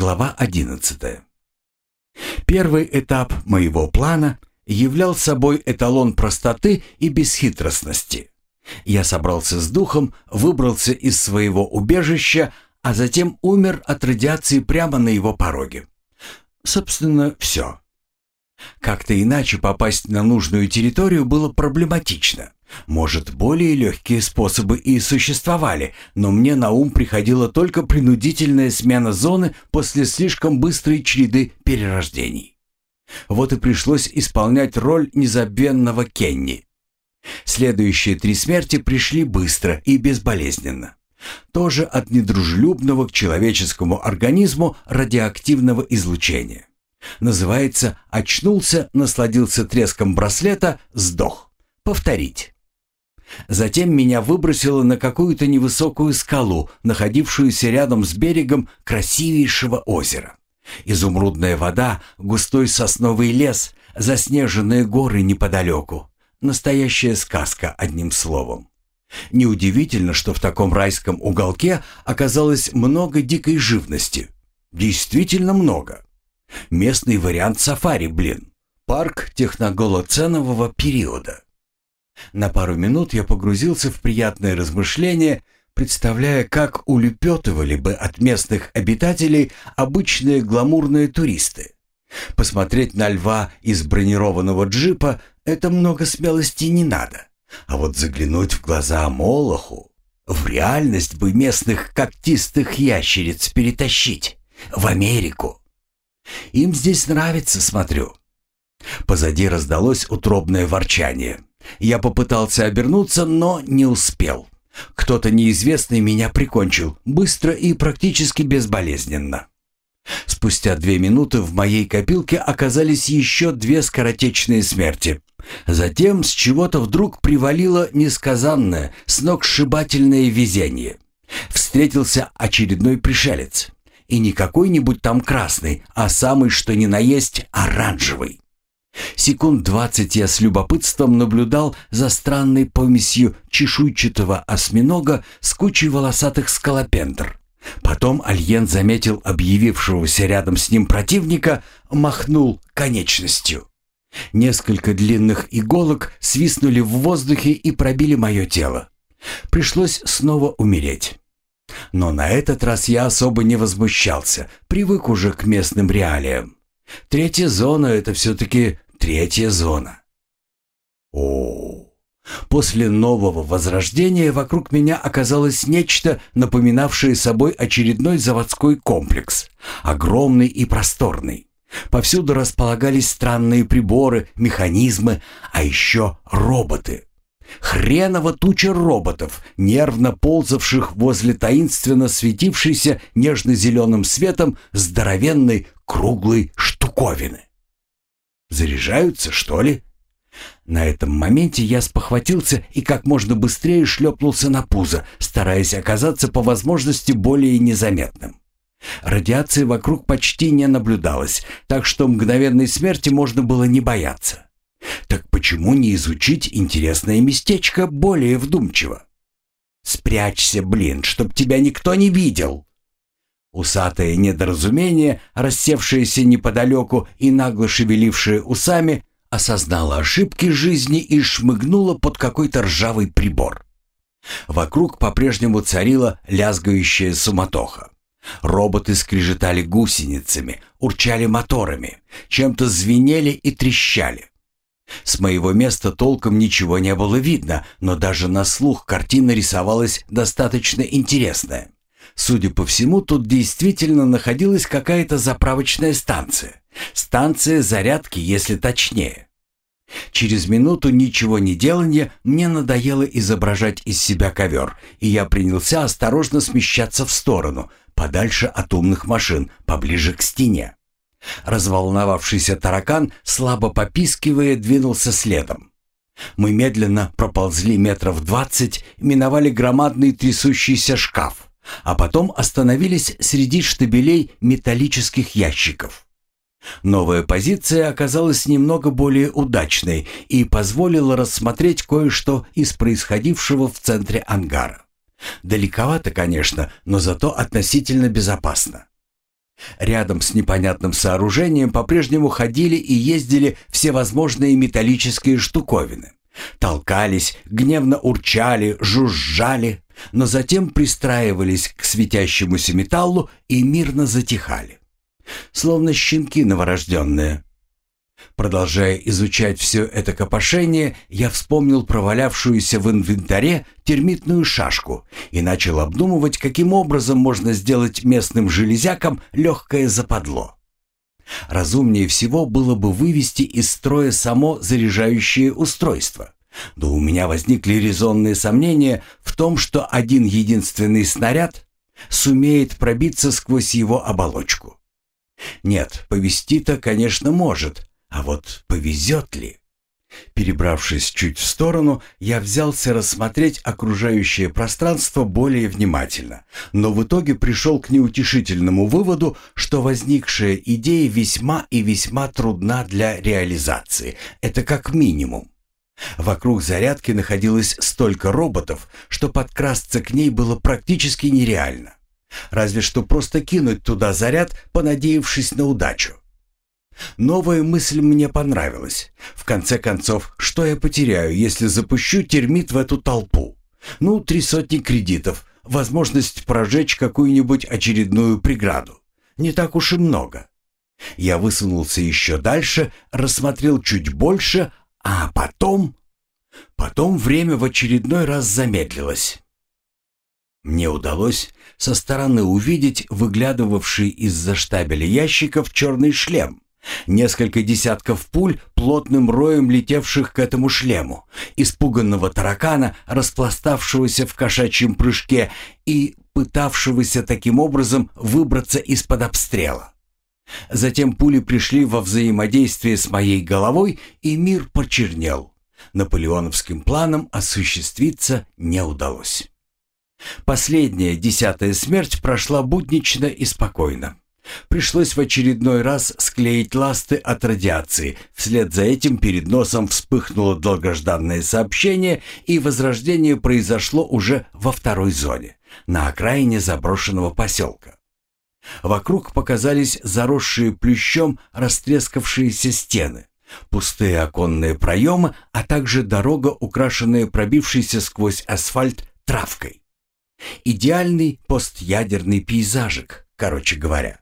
Глава 11. Первый этап моего плана являл собой эталон простоты и бесхитростности. Я собрался с духом, выбрался из своего убежища, а затем умер от радиации прямо на его пороге. Собственно, все. Как-то иначе попасть на нужную территорию было проблематично. Может, более легкие способы и существовали, но мне на ум приходила только принудительная смена зоны после слишком быстрой череды перерождений. Вот и пришлось исполнять роль незабвенного Кенни. Следующие 3 смерти пришли быстро и безболезненно. Тоже от недружелюбного к человеческому организму радиоактивного излучения. Называется «очнулся, насладился треском браслета, сдох». Повторить. Затем меня выбросило на какую-то невысокую скалу, находившуюся рядом с берегом красивейшего озера. Изумрудная вода, густой сосновый лес, заснеженные горы неподалеку. Настоящая сказка, одним словом. Неудивительно, что в таком райском уголке оказалось много дикой живности. Действительно много. Местный вариант сафари, блин. Парк техноголоценового периода. На пару минут я погрузился в приятное размышление, представляя, как улепетывали бы от местных обитателей обычные гламурные туристы. Посмотреть на льва из бронированного джипа — это много смелости не надо. А вот заглянуть в глаза Молоху, в реальность бы местных когтистых ящериц перетащить, в Америку. Им здесь нравится, смотрю. Позади раздалось утробное ворчание. Я попытался обернуться, но не успел. Кто-то неизвестный меня прикончил, быстро и практически безболезненно. Спустя 2 минуты в моей копилке оказались еще 2 скоротечные смерти. Затем с чего-то вдруг привалило несказанное, сногсшибательное везение. Встретился очередной пришелец. И не какой-нибудь там красный, а самый что ни на есть оранжевый. Секунд 20 я с любопытством наблюдал за странной помесью чешуйчатого осьминога с кучей волосатых скалопендр. Потом Альен заметил объявившегося рядом с ним противника, махнул конечностью. Несколько длинных иголок свистнули в воздухе и пробили мое тело. Пришлось снова умереть. Но на этот раз я особо не возмущался, привык уже к местным реалиям. 3-я зона — это все-таки 3-я зона. После нового возрождения вокруг меня оказалось нечто, напоминавшее собой очередной заводской комплекс. Огромный и просторный. Повсюду располагались странные приборы, механизмы, а еще роботы. Хренова туча роботов, нервно ползавших возле таинственно светившейся нежно-зеленым светом здоровенной круглой штуковины. Заряжаются, что ли? На этом моменте я спохватился и как можно быстрее шлепнулся на пузо, стараясь оказаться по возможности более незаметным. Радиации вокруг почти не наблюдалось, так что мгновенной смерти можно было не бояться. Так почему не изучить интересное местечко более вдумчиво? «Спрячься, блин, чтоб тебя никто не видел!» Усатое недоразумение, рассевшееся неподалеку и нагло шевелившее усами, осознало ошибки жизни и шмыгнуло под какой-то ржавый прибор. Вокруг по-прежнему царила лязгающая суматоха. Роботы скрежетали гусеницами, урчали моторами, чем-то звенели и трещали. С моего места толком ничего не было видно, но даже на слух картина рисовалась достаточно интересная. Судя по всему, тут действительно находилась какая-то заправочная станция. Станция зарядки, если точнее. Через минуту ничего не деланья мне надоело изображать из себя ковер, и я принялся осторожно смещаться в сторону, подальше от умных машин, поближе к стене. Разволновавшийся таракан, слабо попискивая, двинулся следом. Мы медленно проползли 20 метров, миновали громадный трясущийся шкаф, а потом остановились среди штабелей металлических ящиков. Новая позиция оказалась немного более удачной и позволила рассмотреть кое-что из происходившего в центре ангара. Далековато, конечно, но зато относительно безопасно. Рядом с непонятным сооружением по-прежнему ходили и ездили всевозможные металлические штуковины. Толкались, гневно урчали, жужжали, но затем пристраивались к светящемуся металлу и мирно затихали. Словно щенки новорожденные. Продолжая изучать все это копошение, я вспомнил провалявшуюся в инвентаре термитную шашку и начал обдумывать, каким образом можно сделать местным железякам легкое западло. Разумнее всего было бы вывести из строя само заряжающее устройство. Но у меня возникли резонные сомнения в том, что один единственный снаряд сумеет пробиться сквозь его оболочку. Нет, повезти-то, конечно, может, а вот повезет ли? Перебравшись чуть в сторону, я взялся рассмотреть окружающее пространство более внимательно, но в итоге пришел к неутешительному выводу, что возникшая идея весьма и весьма трудна для реализации. Это как минимум. Вокруг зарядки находилось столько роботов, что подкрасться к ней было практически нереально. Разве что просто кинуть туда заряд, понадеявшись на удачу. Новая мысль мне понравилась. В конце концов, что я потеряю, если запущу термит в эту толпу? 300 кредитов, возможность прожечь какую-нибудь очередную преграду. Не так уж и много. Я высунулся еще дальше, рассмотрел чуть больше, а потом время в очередной раз замедлилось. Мне удалось со стороны увидеть выглядывавший из-за штабеля ящиков черный шлем. Несколько десятков пуль, плотным роем летевших к этому шлему, испуганного таракана, распластавшегося в кошачьем прыжке и пытавшегося таким образом выбраться из-под обстрела. Затем пули пришли во взаимодействие с моей головой, и мир почернел. Наполеоновским планом осуществиться не удалось. Последняя, 10-я смерть прошла буднично и спокойно. Пришлось в очередной раз склеить ласты от радиации. Вслед за этим перед носом вспыхнуло долгожданное сообщение, и возрождение произошло уже во второй зоне, на окраине заброшенного поселка. Вокруг показались заросшие плющом растрескавшиеся стены, пустые оконные проемы, а также дорога, украшенная пробившейся сквозь асфальт травкой. Идеальный постядерный пейзажик, короче говоря.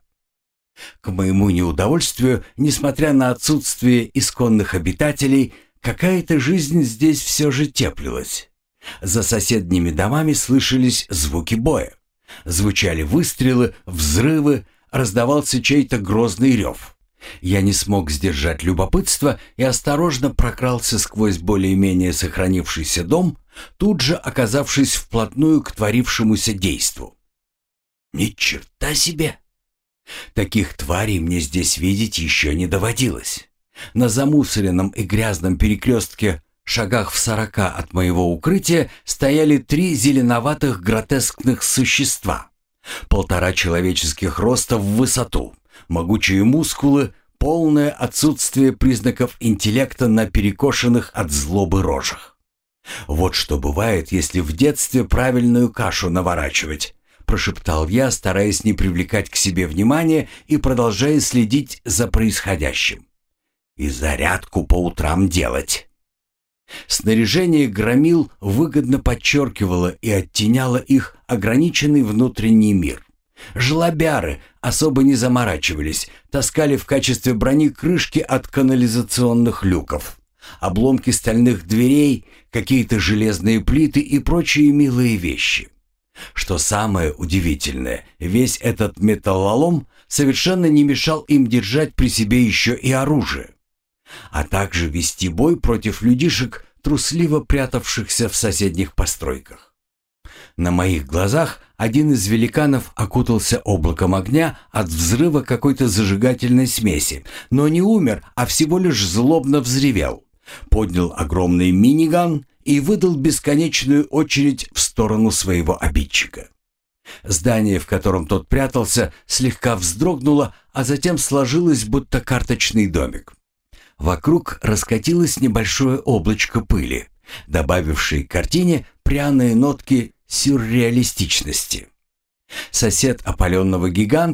К моему неудовольствию, несмотря на отсутствие исконных обитателей, какая-то жизнь здесь все же теплилась. За соседними домами слышались звуки боя. Звучали выстрелы, взрывы, раздавался чей-то грозный рев. Я не смог сдержать любопытство и осторожно прокрался сквозь более-менее сохранившийся дом, тут же оказавшись вплотную к творившемуся действу. Ни черта себе! Таких тварей мне здесь видеть еще не доводилось. На замусоренном и грязном перекрестке, шагах в 40 от моего укрытия, стояли 3 зеленоватых гротескных существа. 1,5 человеческих роста в высоту, могучие мускулы, полное отсутствие признаков интеллекта на перекошенных от злобы рожах. Вот что бывает, если в детстве правильную кашу наворачивать, прошептал я, стараясь не привлекать к себе внимания и продолжая следить за происходящим. И зарядку по утрам делать. Снаряжение громил выгодно подчеркивало и оттеняло их ограниченный внутренний мир. Жлобяры особо не заморачивались, таскали в качестве брони крышки от канализационных люков, обломки стальных дверей, какие-то железные плиты и прочие милые вещи. Что самое удивительное, весь этот металлолом совершенно не мешал им держать при себе еще и оружие, а также вести бой против людишек, трусливо прятавшихся в соседних постройках. На моих глазах один из великанов окутался облаком огня от взрыва какой-то зажигательной смеси, но не умер, а всего лишь злобно взревел, поднял огромный миниган и выдал бесконечную очередь в сторону своего обидчика. Здание, в котором тот прятался, слегка вздрогнуло, а затем сложилось, будто карточный домик. Вокруг раскатилось небольшое облачко пыли, добавившей к картине пряные нотки сюрреалистичности. Сосед опаленного гиганта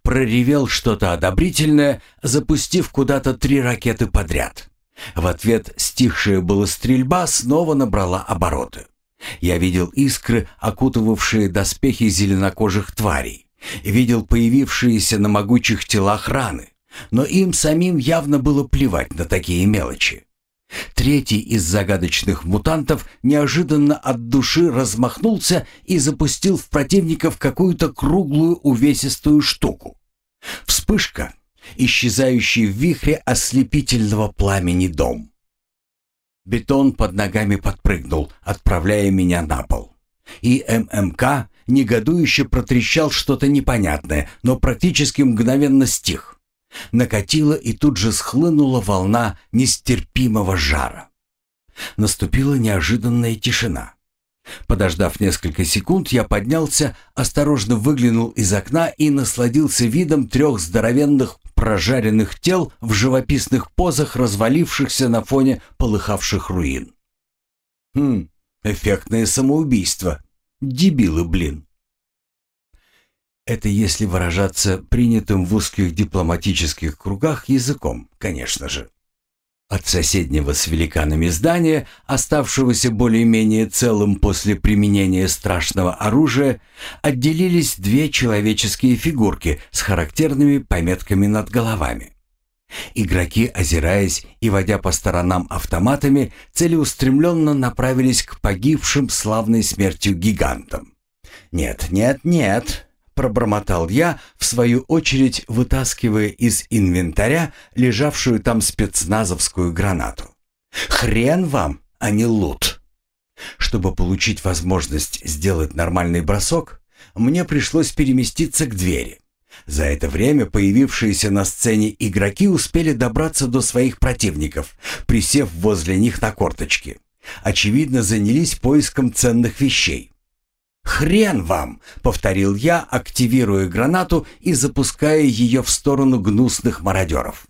проревел что-то одобрительное, запустив куда-то 3 ракеты подряд. В ответ стихшая была стрельба снова набрала обороты. Я видел искры, окутывавшие доспехи зеленокожих тварей, видел появившиеся на могучих телах раны, но им самим явно было плевать на такие мелочи. Третий из загадочных мутантов неожиданно от души размахнулся и запустил в противников какую-то круглую увесистую штуку. Вспышка, исчезающий в вихре ослепительного пламени дом. Бетон под ногами подпрыгнул, отправляя меня на пол. И ММК негодующе протрещал что-то непонятное, но практически мгновенно стих. Накатила и тут же схлынула волна нестерпимого жара. Наступила неожиданная тишина. Подождав несколько секунд, я поднялся, осторожно выглянул из окна и насладился видом 3 здоровенных прожаренных тел в живописных позах, развалившихся на фоне полыхавших руин. Эффектное самоубийство. Дебилы, блин. Это если выражаться принятым в узких дипломатических кругах языком, конечно же. От соседнего с великанами здания, оставшегося более-менее целым после применения страшного оружия, отделились 2 человеческие фигурки с характерными пометками над головами. Игроки, озираясь и водя по сторонам автоматами, целеустремленно направились к погибшим славной смертью гигантам. «Нет, нет, нет!» — пробормотал я, в свою очередь вытаскивая из инвентаря лежавшую там спецназовскую гранату. «Хрен вам, а не лут!» Чтобы получить возможность сделать нормальный бросок, мне пришлось переместиться к двери. За это время появившиеся на сцене игроки успели добраться до своих противников, присев возле них на корточки. Очевидно, занялись поиском ценных вещей. «Хрен вам!» — повторил я, активируя гранату и запуская ее в сторону гнусных мародеров.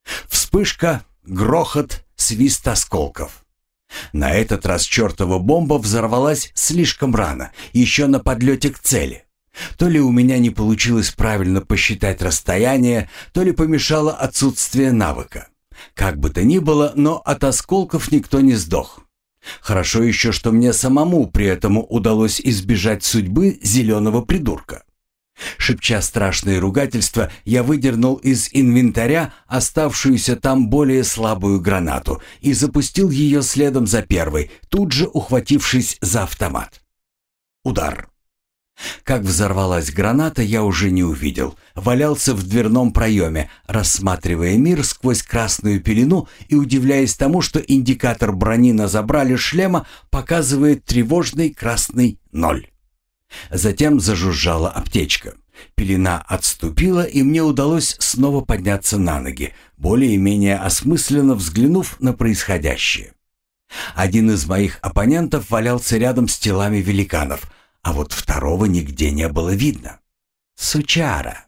Вспышка, грохот, свист осколков. На этот раз чертова бомба взорвалась слишком рано, еще на подлете к цели. То ли у меня не получилось правильно посчитать расстояние, то ли помешало отсутствие навыка. Как бы то ни было, но от осколков никто не сдох. Хорошо еще, что мне самому при этом удалось избежать судьбы зеленого придурка. Шепча страшные ругательства, я выдернул из инвентаря оставшуюся там более слабую гранату и запустил ее следом за первой, тут же ухватившись за автомат. Удар. Как взорвалась граната, я уже не увидел. Валялся в дверном проеме, рассматривая мир сквозь красную пелену и удивляясь тому, что индикатор брони на забрале шлема показывает тревожный красный 0. Затем зажужжала аптечка. Пелена отступила, и мне удалось снова подняться на ноги, более-менее осмысленно взглянув на происходящее. Один из моих оппонентов валялся рядом с телами великанов, а вот второго нигде не было видно. Сучара.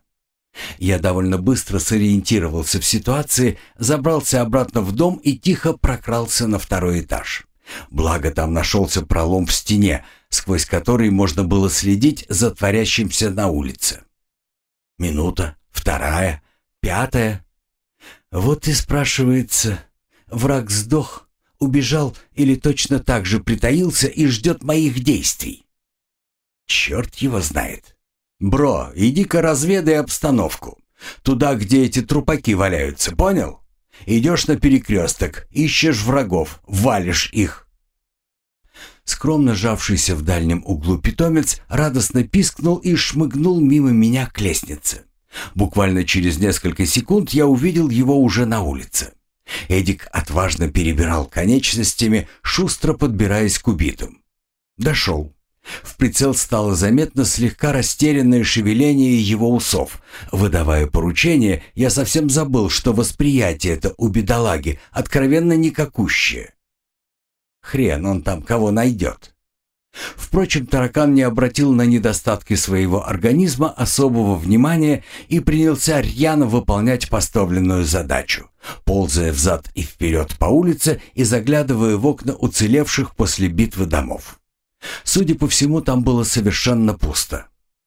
Я довольно быстро сориентировался в ситуации, забрался обратно в дом и тихо прокрался на 2-й этаж. Благо там нашелся пролом в стене, сквозь который можно было следить за творящимся на улице. Минута, 2, 5. Вот и спрашивается, враг сдох, убежал или точно так же притаился и ждет моих действий? Черт его знает. Бро, иди-ка разведай обстановку. Туда, где эти трупаки валяются, понял? Идешь на перекресток, ищешь врагов, валишь их. Скромно жавшийся в дальнем углу питомец радостно пискнул и шмыгнул мимо меня к лестнице. Буквально через несколько секунд я увидел его уже на улице. Эдик отважно перебирал конечностями, шустро подбираясь к убитым. Дошел. В прицел стало заметно слегка растерянное шевеление его усов. Выдавая поручение, я совсем забыл, что восприятие это у бедолаги откровенно никакущее. Хрен он там кого найдет. Впрочем, таракан не обратил на недостатки своего организма особого внимания и принялся рьяно выполнять поставленную задачу, ползая взад и вперед по улице и заглядывая в окна уцелевших после битвы домов. Судя по всему, там было совершенно пусто.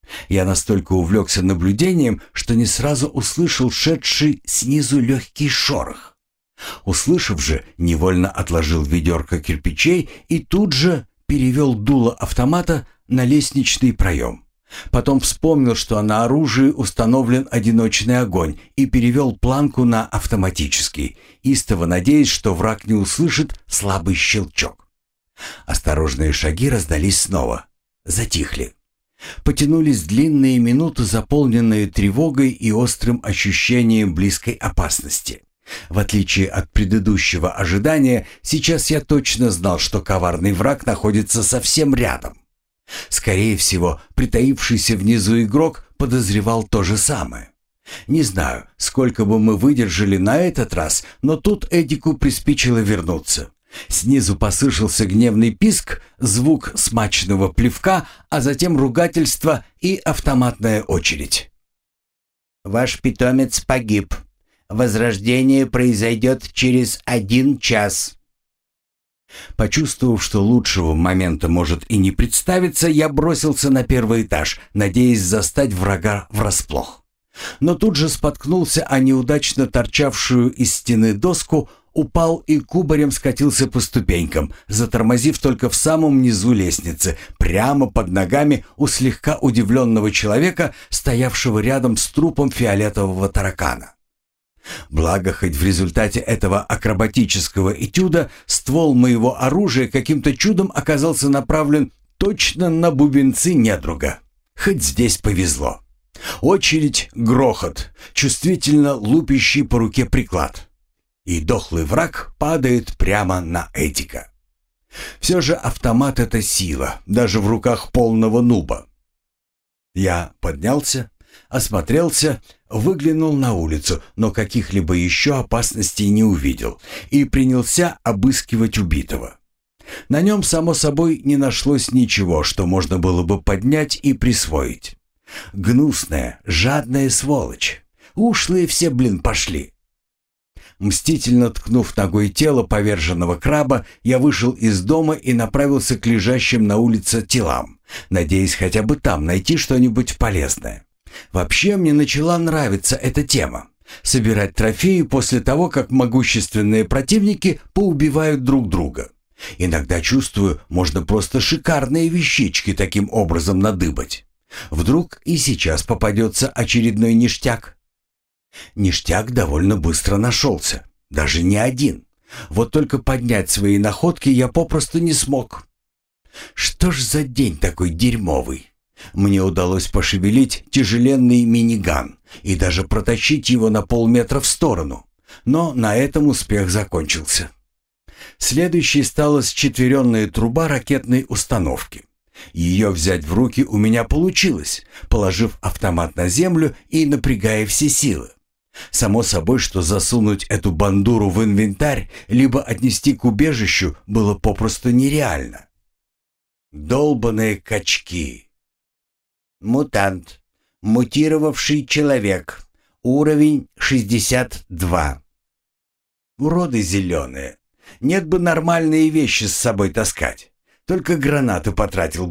Я настолько увлекся наблюдением, что не сразу услышал шедший снизу легкий шорох. Услышав же, невольно отложил ведерко кирпичей и тут же перевел дуло автомата на лестничный проем. Потом вспомнил, что на оружии установлен одиночный огонь, и перевел планку на автоматический, истово надеясь, что враг не услышит слабый щелчок. Осторожные шаги раздались снова. Затихли. Потянулись длинные минуты, заполненные тревогой и острым ощущением близкой опасности. В отличие от предыдущего ожидания, сейчас я точно знал, что коварный враг находится совсем рядом. Скорее всего, притаившийся внизу игрок подозревал то же самое. Не знаю, сколько бы мы выдержали на этот раз, но тут Эдику приспичило вернуться. Снизу послышался гневный писк, звук смачного плевка, а затем ругательство и автоматная очередь. «Ваш питомец погиб. Возрождение произойдет через 1 час». Почувствовав, что лучшего момента может и не представиться, я бросился на первый этаж, надеясь застать врага врасплох. Но тут же споткнулся о неудачно торчавшую из стены доску, упал и кубарем скатился по ступенькам, затормозив только в самом низу лестницы, прямо под ногами у слегка удивленного человека, стоявшего рядом с трупом фиолетового таракана. Благо, хоть в результате этого акробатического этюда ствол моего оружия каким-то чудом оказался направлен точно на бубенцы недруга. Хоть здесь повезло. Очередь, грохот, чувствительно лупящий по руке приклад. И дохлый враг падает прямо на Эдика. Все же автомат — это сила, даже в руках полного нуба. Я поднялся, осмотрелся, выглянул на улицу, но каких-либо еще опасностей не увидел и принялся обыскивать убитого. На нем, само собой, не нашлось ничего, что можно было бы поднять и присвоить. Гнусная, жадная сволочь. Ушлые все, пошли. Мстительно ткнув ногой тело поверженного краба, я вышел из дома и направился к лежащим на улице телам, надеясь хотя бы там найти что-нибудь полезное. Вообще мне начала нравиться эта тема — собирать трофеи после того, как могущественные противники поубивают друг друга. Иногда чувствую, можно просто шикарные вещички таким образом надыбать. Вдруг и сейчас попадется очередной ништяк. Ништяк довольно быстро нашелся, даже не один. Вот только поднять свои находки я попросту не смог. Что ж за день такой дерьмовый? Мне удалось пошевелить тяжеленный миниган и даже протащить его на полметра в сторону, но на этом успех закончился. Следующей стала счетверенная труба ракетной установки. Ее взять в руки у меня получилось, положив автомат на землю и напрягая все силы. Само собой, что засунуть эту бандуру в инвентарь, либо отнести к убежищу, было попросту нереально. Долбаные качки. Мутант. Мутировавший человек. Уровень 62. Уроды зеленые. Нет бы нормальные вещи с собой таскать. Только гранаты потратил,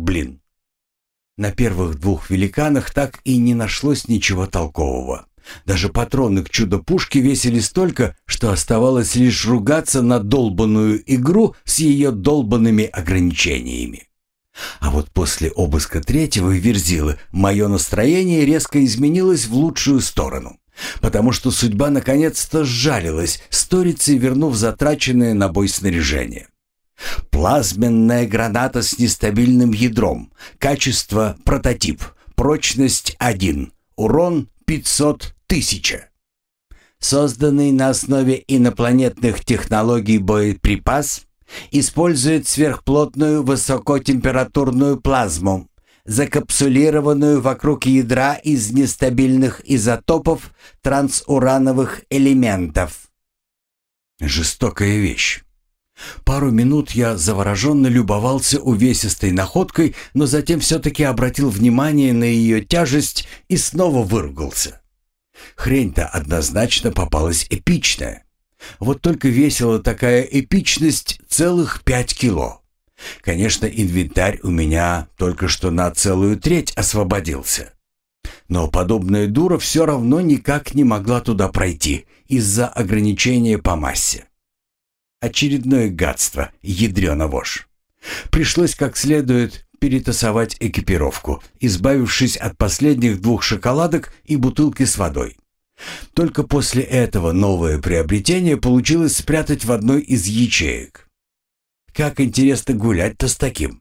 На первых 2 великанах так и не нашлось ничего толкового. Даже патроны к чудо-пушке весили столько, что оставалось лишь ругаться на долбанную игру с ее долбанными ограничениями. А вот после обыска 3-го Верзилы мое настроение резко изменилось в лучшую сторону, потому что судьба наконец-то сжалилась, сторицей вернув затраченное на бой снаряжение. Плазменная граната с нестабильным ядром. Качество прототип. Прочность 1. Урон 500 000. Созданный на основе инопланетных технологий боеприпас использует сверхплотную высокотемпературную плазму, закапсулированную вокруг ядра из нестабильных изотопов трансурановых элементов. Жестокая вещь. Пару минут я завороженно любовался увесистой находкой, но затем все-таки обратил внимание на ее тяжесть и снова выругался. Хрень-то однозначно попалась эпичная. Вот только весила такая эпичность целых 5 кило. Конечно, инвентарь у меня только что на целую треть освободился. Но подобная дура все равно никак не могла туда пройти из-за ограничения по массе. Очередное гадство, ядрёна вошь. Пришлось как следует перетасовать экипировку, избавившись от последних 2 шоколадок и бутылки с водой. Только после этого новое приобретение получилось спрятать в одной из ячеек. Как интересно гулять-то с таким.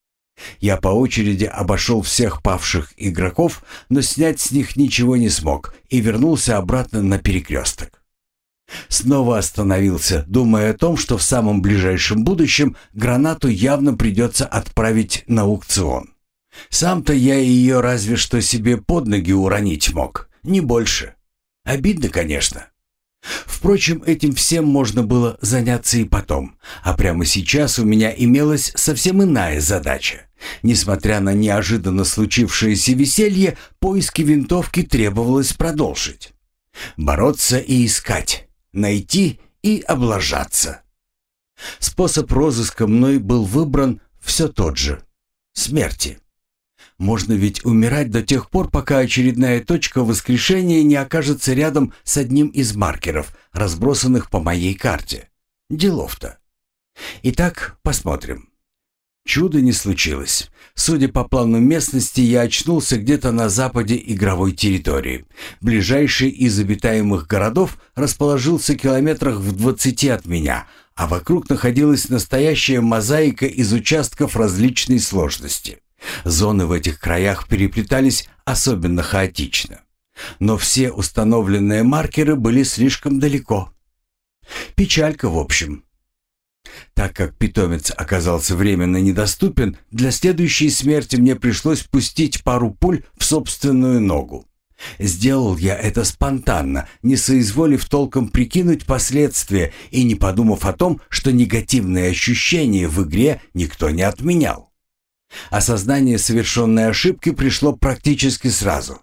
Я по очереди обошел всех павших игроков, но снять с них ничего не смог и вернулся обратно на перекресток. Снова остановился, думая о том, что в самом ближайшем будущем гранату явно придется отправить на аукцион. Сам-то я ее разве что себе под ноги уронить мог, не больше. Обидно, конечно. Впрочем, этим всем можно было заняться и потом, а прямо сейчас у меня имелась совсем иная задача. Несмотря на неожиданно случившееся веселье, поиски винтовки требовалось продолжить. Бороться и искать, найти и облажаться. Способ розыска мной был выбран все тот же — смерти. Можно ведь умирать до тех пор, пока очередная точка воскрешения не окажется рядом с одним из маркеров, разбросанных по моей карте. Делов-то. Итак, посмотрим. Чудо не случилось. Судя по плану местности, я очнулся где-то на западе игровой территории. Ближайший из обитаемых городов расположился километрах в 20 от меня, а вокруг находилась настоящая мозаика из участков различной сложности. Зоны в этих краях переплетались особенно хаотично. Но все установленные маркеры были слишком далеко. Печалька, в общем. Так как питомец оказался временно недоступен, для следующей смерти мне пришлось пустить пару пуль в собственную ногу. Сделал я это спонтанно, не соизволив толком прикинуть последствия и не подумав о том, что негативные ощущения в игре никто не отменял. Осознание совершенной ошибки пришло практически сразу.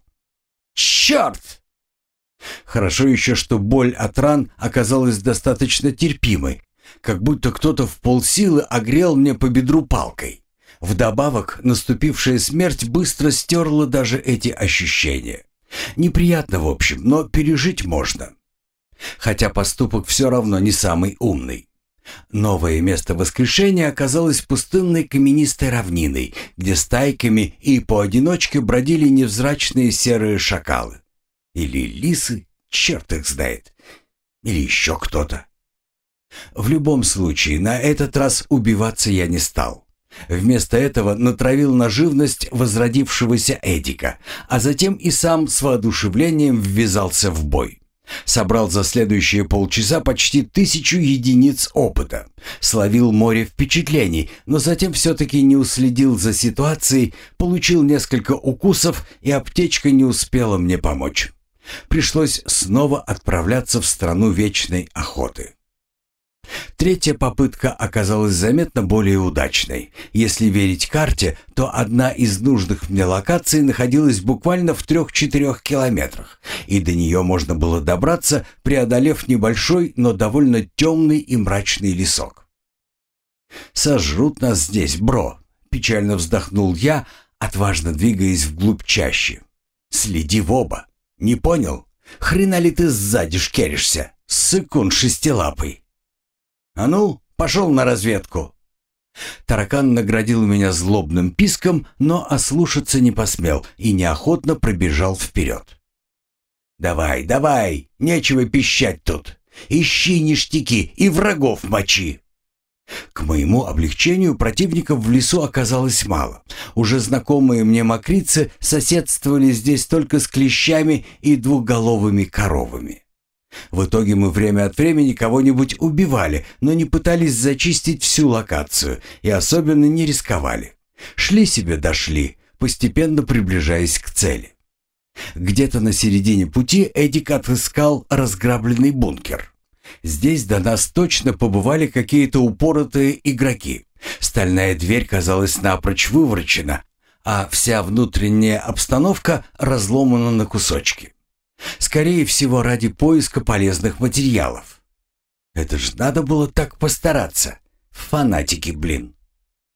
«Черт!» Хорошо еще, что боль от ран оказалась достаточно терпимой, как будто кто-то в полсилы огрел мне по бедру палкой. Вдобавок, наступившая смерть быстро стерла даже эти ощущения. Неприятно, в общем, но пережить можно. Хотя поступок все равно не самый умный. Новое место воскрешения оказалось пустынной каменистой равниной, где стайками и поодиночке бродили невзрачные серые шакалы. Или лисы, черт их знает. Или еще кто-то. В любом случае, на этот раз убиваться я не стал. Вместо этого натравил на живность возродившегося Эдика, а затем и сам с воодушевлением ввязался в бой. Собрал за следующие полчаса почти 1000 единиц опыта. Словил море впечатлений, но затем все-таки не уследил за ситуацией, получил несколько укусов, и аптечка не успела мне помочь. Пришлось снова отправляться в страну вечной охоты. Третья попытка оказалась заметно более удачной. Если верить карте, то одна из нужных мне локаций находилась буквально в 3-4 километрах, и до нее можно было добраться, преодолев небольшой, но довольно темный и мрачный лесок. «Сожрут нас здесь, бро!» — печально вздохнул я, отважно двигаясь вглубь чащи. «Следи в оба! Не понял? Хрена ли ты сзади шкеришься, ссыкун шестилапый?» «А ну, пошел на разведку!» Таракан наградил меня злобным писком, но ослушаться не посмел и неохотно пробежал вперед. «Давай, давай, нечего пищать тут! Ищи ништяки и врагов мочи!» К моему облегчению противников в лесу оказалось мало. Уже знакомые мне мокрицы соседствовали здесь только с клещами и двухголовыми коровами. В итоге мы время от времени кого-нибудь убивали, но не пытались зачистить всю локацию и особенно не рисковали. Шли себе дошли, постепенно приближаясь к цели. Где-то на середине пути Эдик отыскал разграбленный бункер. Здесь до нас точно побывали какие-то упоротые игроки. Стальная дверь казалась напрочь выворочена, а вся внутренняя обстановка разломана на кусочки. Скорее всего, ради поиска полезных материалов. Это ж надо было так постараться. Фанатики, блин.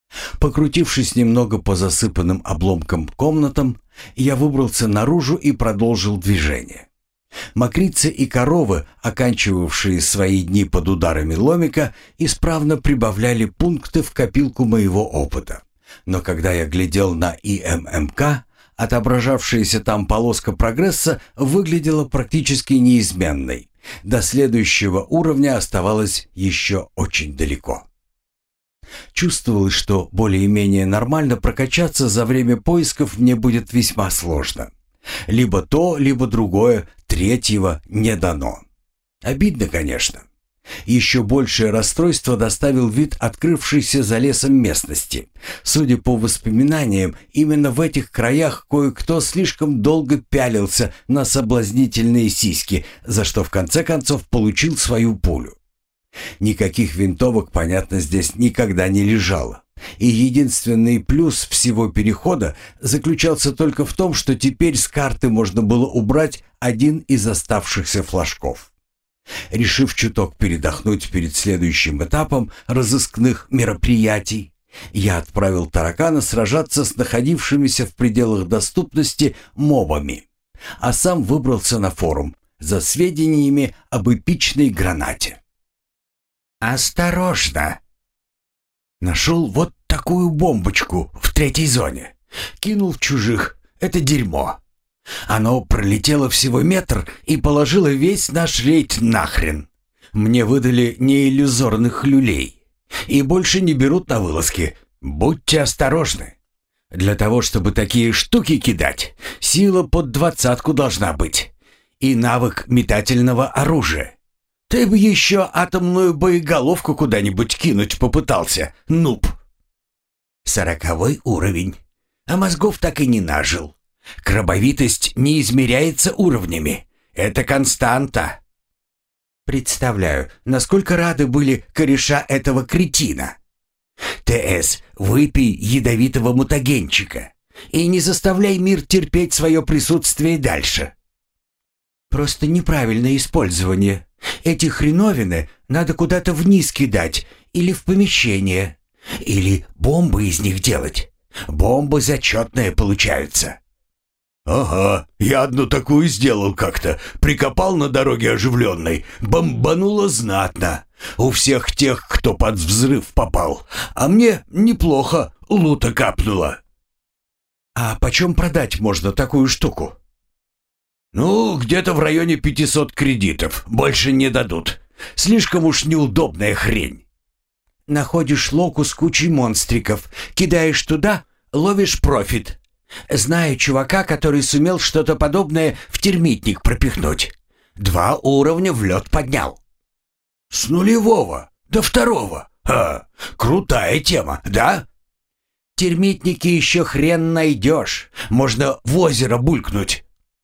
Покрутившись немного по засыпанным обломкам комнатам, я выбрался наружу и продолжил движение. Мокрицы и коровы, оканчивавшие свои дни под ударами ломика, исправно прибавляли пункты в копилку моего опыта. Но когда я глядел на ИММК, отображавшаяся там полоска прогресса выглядела практически неизменной. До следующего уровня оставалось еще очень далеко. Чувствовалось, что более-менее нормально прокачаться за время поисков мне будет весьма сложно. Либо то, либо другое, третьего не дано. Обидно, конечно. Еще большее расстройство доставил вид открывшейся за лесом местности. Судя по воспоминаниям, именно в этих краях кое-кто слишком долго пялился на соблазнительные сиськи, за что в конце концов получил свою пулю. Никаких винтовок, понятно, здесь никогда не лежало. И единственный плюс всего перехода заключался только в том, что теперь с карты можно было убрать один из оставшихся флажков. Решив чуток передохнуть перед следующим этапом разыскных мероприятий, я отправил таракана сражаться с находившимися в пределах доступности мобами, а сам выбрался на форум за сведениями об эпичной гранате. «Осторожно!» Нашел вот такую бомбочку в третьей зоне. Кинул в чужих. Это дерьмо. Оно пролетело всего метр и положило весь наш рейд нахрен. Мне выдали неиллюзорных люлей. И больше не берут на вылазки. Будьте осторожны. Для того, чтобы такие штуки кидать, сила под 20 должна быть. И навык метательного оружия. Ты бы еще атомную боеголовку куда-нибудь кинуть попытался, нуб. 40 уровень, а мозгов так и не нажил. Крабовитость не измеряется уровнями. Это константа. Представляю, насколько рады были кореша этого кретина. ТС, выпей ядовитого мутагенчика и не заставляй мир терпеть свое присутствие дальше. Просто неправильное использование. Эти хреновины надо куда-то вниз кидать или в помещение, или бомбы из них делать. Бомбы зачетные получаются. «Ага, я одну такую сделал как-то. Прикопал на дороге оживленной. Бомбануло знатно. У всех тех, кто под взрыв попал. А мне неплохо лута капнуло». «А почем продать можно такую штуку?» «Ну, где-то в районе 500 кредитов. Больше не дадут. Слишком уж неудобная хрень». «Находишь локу с кучей монстриков, кидаешь туда, ловишь профит. Знаю чувака, который сумел что-то подобное в термитник пропихнуть. 2 уровня в лед поднял». «С нулевого до 2. Крутая тема, да?» «Термитники еще хрен найдешь. Можно в озеро булькнуть».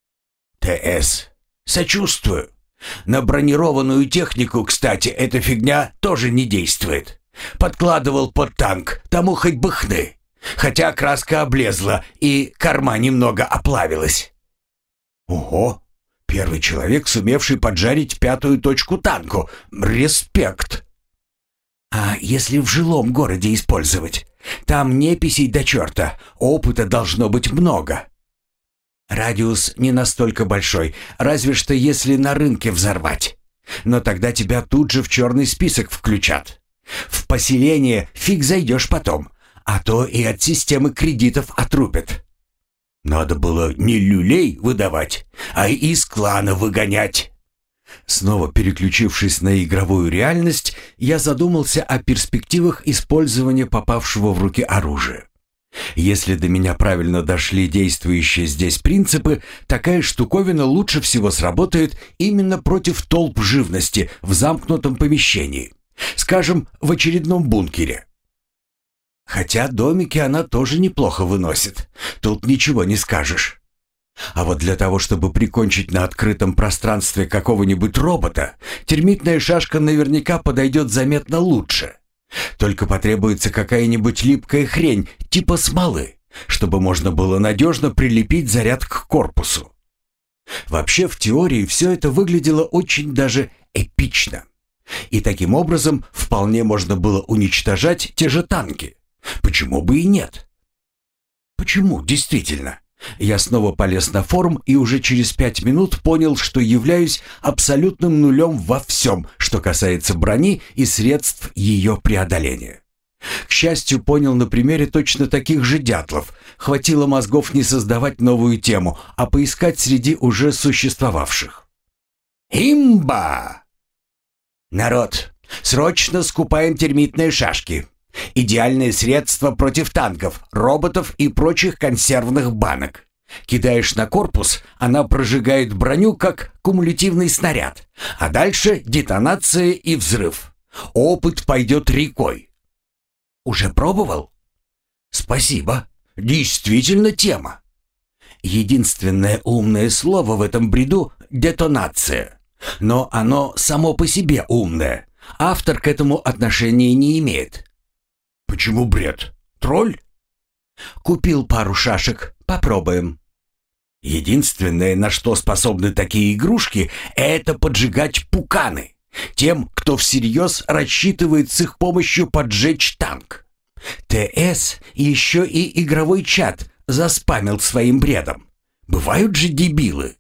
«ТС, сочувствую. На бронированную технику, кстати, эта фигня тоже не действует. Подкладывал под танк, тому хоть бы хны. Хотя краска облезла и корма немного оплавилась». «Ого! Первый человек, сумевший поджарить 5-ю точку танку. Респект!» «А если в жилом городе использовать? Там неписей до черта, опыта должно быть много». «Радиус не настолько большой, разве что если на рынке взорвать. Но тогда тебя тут же в черный список включат. В поселение фиг зайдешь потом, а то и от системы кредитов отрубят». «Надо было не люлей выдавать, а из клана выгонять». Снова переключившись на игровую реальность, я задумался о перспективах использования попавшего в руки оружия. Если до меня правильно дошли действующие здесь принципы, такая штуковина лучше всего сработает именно против толп живности в замкнутом помещении. Скажем, в очередном бункере. Хотя домики она тоже неплохо выносит. Тут ничего не скажешь. А вот для того, чтобы прикончить на открытом пространстве какого-нибудь робота, термитная шашка наверняка подойдет заметно лучше. Только потребуется какая-нибудь липкая хрень, типа смолы, чтобы можно было надежно прилепить заряд к корпусу. Вообще, в теории все это выглядело очень даже эпично. И таким образом вполне можно было уничтожать те же танки. Почему бы и нет? Почему, действительно? Я снова полез на форум и уже через 5 минут понял, что являюсь абсолютным нулем во всем, что касается брони и средств ее преодоления. К счастью, понял на примере точно таких же дятлов. Хватило мозгов не создавать новую тему, а поискать среди уже существовавших. Имба! Народ, срочно скупаем термитные шашки. Идеальное средство против танков, роботов и прочих консервных банок. Кидаешь на корпус, она прожигает броню, как кумулятивный снаряд. А дальше детонация и взрыв. Опыт пойдет рекой. Уже пробовал? Спасибо. Действительно тема. Единственное умное слово в этом бреду — детонация. Но оно само по себе умное. Автор к этому отношения не имеет. Почему бред? Тролль? Купил пару шашек. Попробуем. Единственное, на что способны такие игрушки, это поджигать пуканы. Тем, кто всерьез рассчитывает с их помощью поджечь танк. ТС еще и игровой чат заспамил своим бредом. Бывают же дебилы.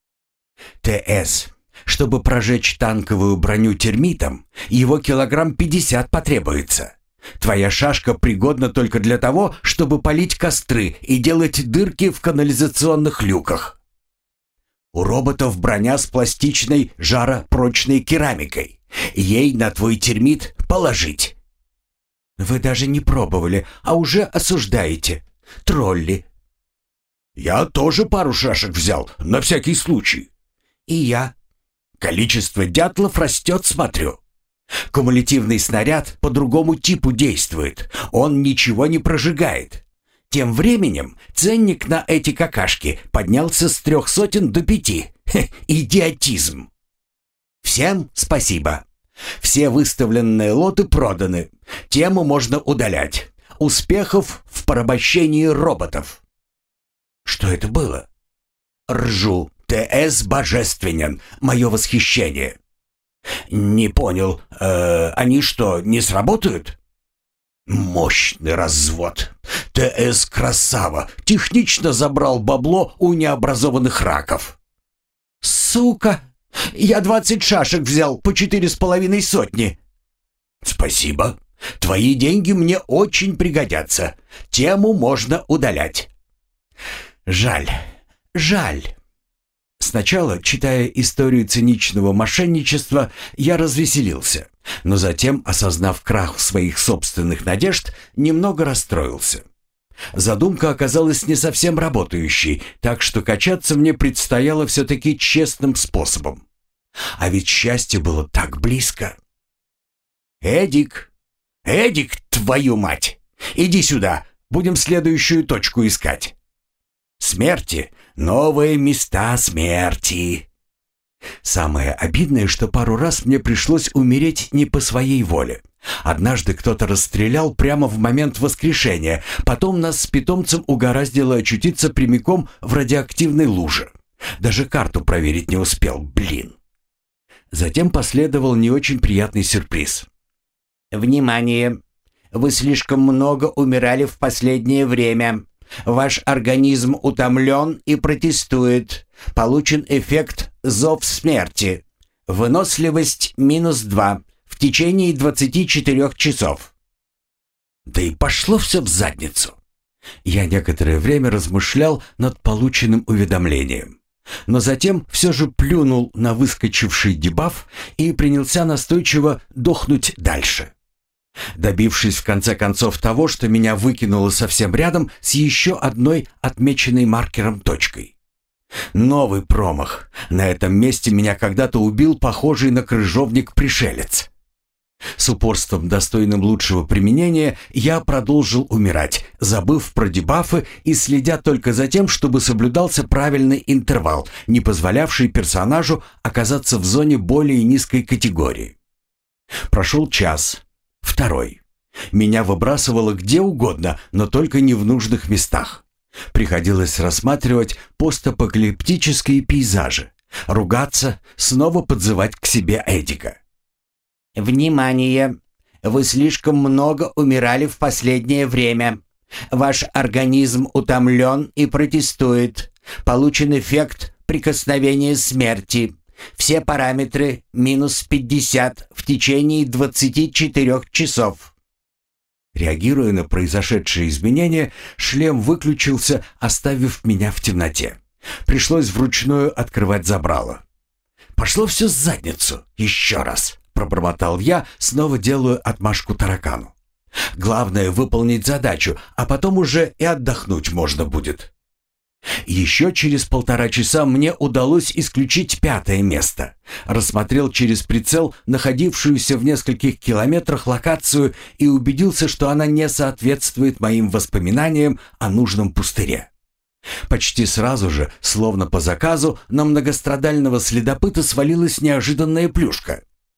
ТС. Чтобы прожечь танковую броню термитом, его килограмм 50 потребуется. Твоя шашка пригодна только для того, чтобы палить костры и делать дырки в канализационных люках. У роботов броня с пластичной жаропрочной керамикой. Ей на твой термит положить. Вы даже не пробовали, а уже осуждаете. Тролли. Я тоже пару шашек взял, на всякий случай. И я. Количество дятлов растет, смотрю. Кумулятивный снаряд по другому типу действует. Он ничего не прожигает. Тем временем ценник на эти какашки поднялся с 300 до 5. Идиотизм. Всем спасибо. Все выставленные лоты проданы. Тему можно удалять. Успехов в порабощении роботов. Что это было? Ржу. ТС божественен. Мое восхищение. Не понял. Они что, не сработают? Мощный развод. ТС красава. Технично забрал бабло у необразованных раков. Сука! Я 20 шашек взял по 4,5 сотни. Спасибо. Твои деньги мне очень пригодятся. Тему можно удалять. Жаль. Жаль. Сначала, читая историю циничного мошенничества, я развеселился, но затем, осознав крах своих собственных надежд, немного расстроился. Задумка оказалась не совсем работающей, так что качаться мне предстояло все-таки честным способом. А ведь счастье было так близко. «Эдик! Эдик, твою мать! Иди сюда, будем следующую точку искать!» «Смерти! Новые места смерти!» Самое обидное, что пару раз мне пришлось умереть не по своей воле. Однажды кто-то расстрелял прямо в момент воскрешения, потом нас с питомцем угораздило очутиться прямиком в радиоактивной луже. Даже карту проверить не успел, блин. Затем последовал не очень приятный сюрприз. «Внимание! Вы слишком много умирали в последнее время. Ваш организм утомлен и протестует. Получен эффект «Зов смерти». Выносливость -2 в течение 24 часов. Да и пошло все в задницу. Я некоторое время размышлял над полученным уведомлением, но затем все же плюнул на выскочивший дебаф и принялся настойчиво дохнуть дальше. Добившись в конце концов того, что меня выкинуло совсем рядом с еще одной отмеченной маркером точкой. Новый промах. На этом месте меня когда-то убил похожий на крыжовник-пришелец. С упорством, достойным лучшего применения, я продолжил умирать, забыв про дебафы и следя только за тем, чтобы соблюдался правильный интервал, не позволявший персонажу оказаться в зоне более низкой категории. Прошел час, второй. Меня выбрасывало где угодно, но только не в нужных местах. Приходилось рассматривать постапокалиптические пейзажи, ругаться, снова подзывать к себе Эдика. «Внимание! Вы слишком много умирали в последнее время. Ваш организм утомлен и протестует. Получен эффект прикосновения смерти. Все параметры минус 50 в течение 24 часов». Реагируя на произошедшие изменения, шлем выключился, оставив меня в темноте. Пришлось вручную открывать забрало. «Пошло все в задницу. Еще раз», — пробормотал я, снова делаю отмашку таракану. «Главное — выполнить задачу, а потом уже и отдохнуть можно будет». Еще через 1,5 часа мне удалось исключить 5-е место. Рассмотрел через прицел находившуюся в нескольких километрах локацию и убедился, что она не соответствует моим воспоминаниям о нужном пустыре. Почти сразу же, словно по заказу, на многострадального следопыта свалилась неожиданная плюшка.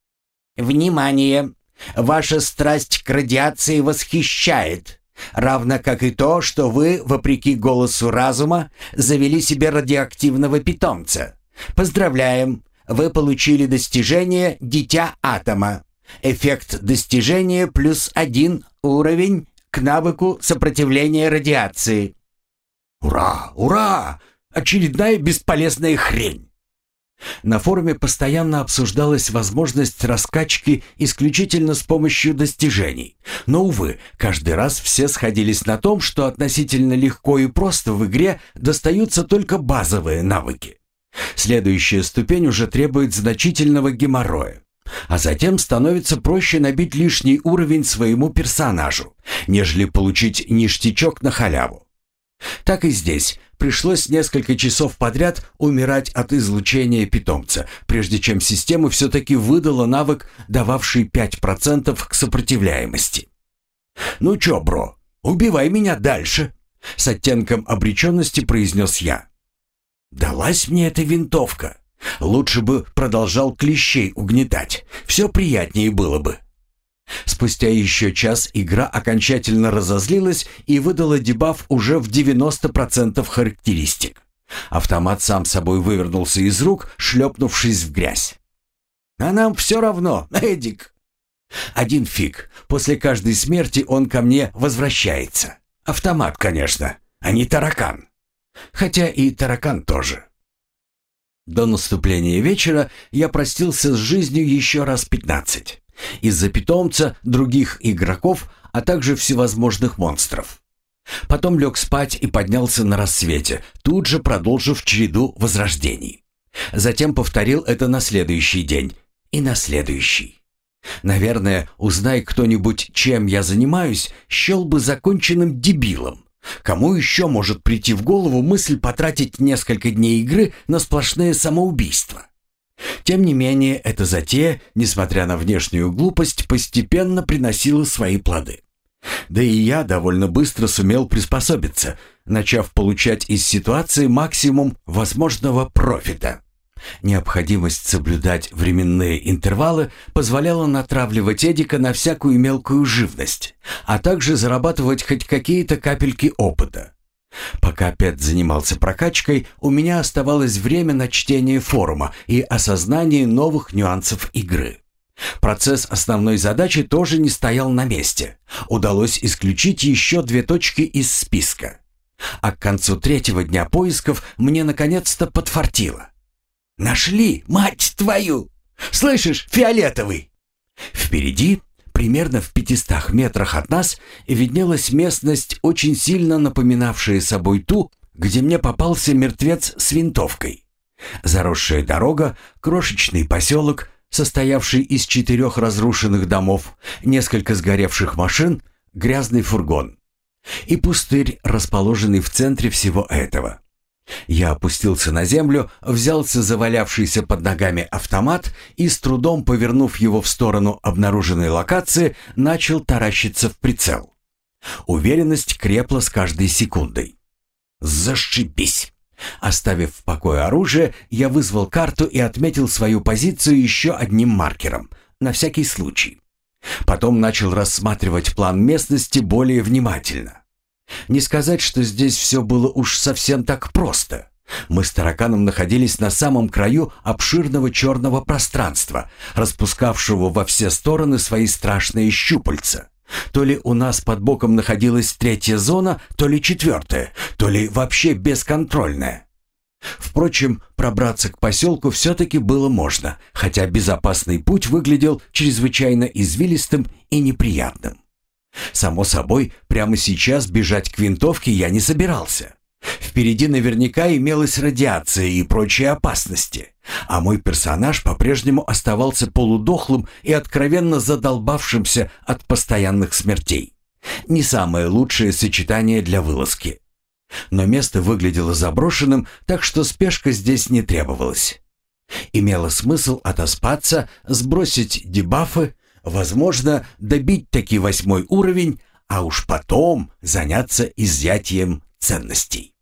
«Внимание! Ваша страсть к радиации восхищает, равно как и то, что вы, вопреки голосу разума, завели себе радиоактивного питомца. Поздравляем! Вы получили достижение «Дитя атома». Эффект достижения +1 уровень к навыку сопротивления радиации». «Ура! Ура! Очередная бесполезная хрень!» На форуме постоянно обсуждалась возможность раскачки исключительно с помощью достижений. Но, увы, каждый раз все сходились на том, что относительно легко и просто в игре достаются только базовые навыки. Следующая ступень уже требует значительного геморроя. А затем становится проще набить лишний уровень своему персонажу, нежели получить ништячок на халяву. Так и здесь пришлось несколько часов подряд умирать от излучения питомца, прежде чем система все-таки выдала навык, дававший 5% к сопротивляемости. «Ну чё, бро, убивай меня дальше!» — с оттенком обреченности произнес я. «Далась мне эта винтовка. Лучше бы продолжал клещей угнетать. Все приятнее было бы». Спустя еще час игра окончательно разозлилась и выдала дебаф уже в 90% характеристик. Автомат сам собой вывернулся из рук, шлепнувшись в грязь. «А нам все равно, Эдик!» «Один фиг. После каждой смерти он ко мне возвращается. Автомат, конечно, а не таракан. Хотя и таракан тоже». До наступления вечера я простился с жизнью еще раз 15. Из-за питомца, других игроков, а также всевозможных монстров. Потом лег спать и поднялся на рассвете, тут же продолжив череду возрождений. Затем повторил это на следующий день и на следующий. Наверное, узнай кто-нибудь, чем я занимаюсь, счел бы законченным дебилом. Кому еще может прийти в голову мысль потратить несколько дней игры на сплошные самоубийства? Тем не менее, эта затея, несмотря на внешнюю глупость, постепенно приносила свои плоды. Да и я довольно быстро сумел приспособиться, начав получать из ситуации максимум возможного профита. Необходимость соблюдать временные интервалы позволяла натравливать Эдика на всякую мелкую живность, а также зарабатывать хоть какие-то капельки опыта. Пока Пэт занимался прокачкой, у меня оставалось время на чтение форума и осознание новых нюансов игры. Процесс основной задачи тоже не стоял на месте. Удалось исключить еще 2 точки из списка. А к концу 3-го дня поисков мне наконец-то подфартило. «Нашли, мать твою! Слышишь, фиолетовый?» Впереди, примерно в 500 метрах от нас, виднелась местность, очень сильно напоминавшая собой ту, где мне попался мертвец с винтовкой. Заросшая дорога, крошечный поселок, состоявший из 4 разрушенных домов, несколько сгоревших машин, грязный фургон. И пустырь, расположенный в центре всего этого. Я опустился на землю, взялся за валявшийся под ногами автомат и, с трудом повернув его в сторону обнаруженной локации, начал таращиться в прицел. Уверенность крепла с каждой секундой. «Зашибись!» Оставив в покое оружие, я вызвал карту и отметил свою позицию еще одним маркером, на всякий случай. Потом начал рассматривать план местности более внимательно. Не сказать, что здесь все было уж совсем так просто. Мы с тараканом находились на самом краю обширного черного пространства, распускавшего во все стороны свои страшные щупальца. То ли у нас под боком находилась третья зона, то ли четвертая, то ли вообще бесконтрольная. Впрочем, пробраться к поселку все-таки было можно, хотя безопасный путь выглядел чрезвычайно извилистым и неприятным. Само собой, прямо сейчас бежать к винтовке я не собирался. Впереди наверняка имелась радиация и прочие опасности, а мой персонаж по-прежнему оставался полудохлым и откровенно задолбавшимся от постоянных смертей. Не самое лучшее сочетание для вылазки. Но место выглядело заброшенным, так что спешка здесь не требовалась. Имело смысл отоспаться, сбросить дебафы, возможно, добить таки 8 уровень, а уж потом заняться изъятием ценностей.